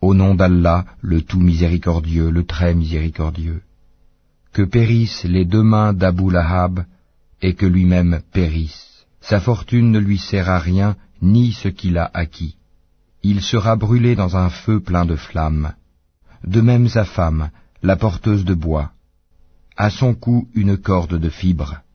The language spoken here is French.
Au nom d'Allah, le tout miséricordieux, le très miséricordieux. Que périssent les deux mains d'Abu Lahab, et que lui-même périsse. Sa fortune ne lui sert à rien, ni ce qu'il a acquis. Il sera brûlé dans un feu plein de flammes. De même sa femme, la porteuse de bois. À son cou une corde de fibres.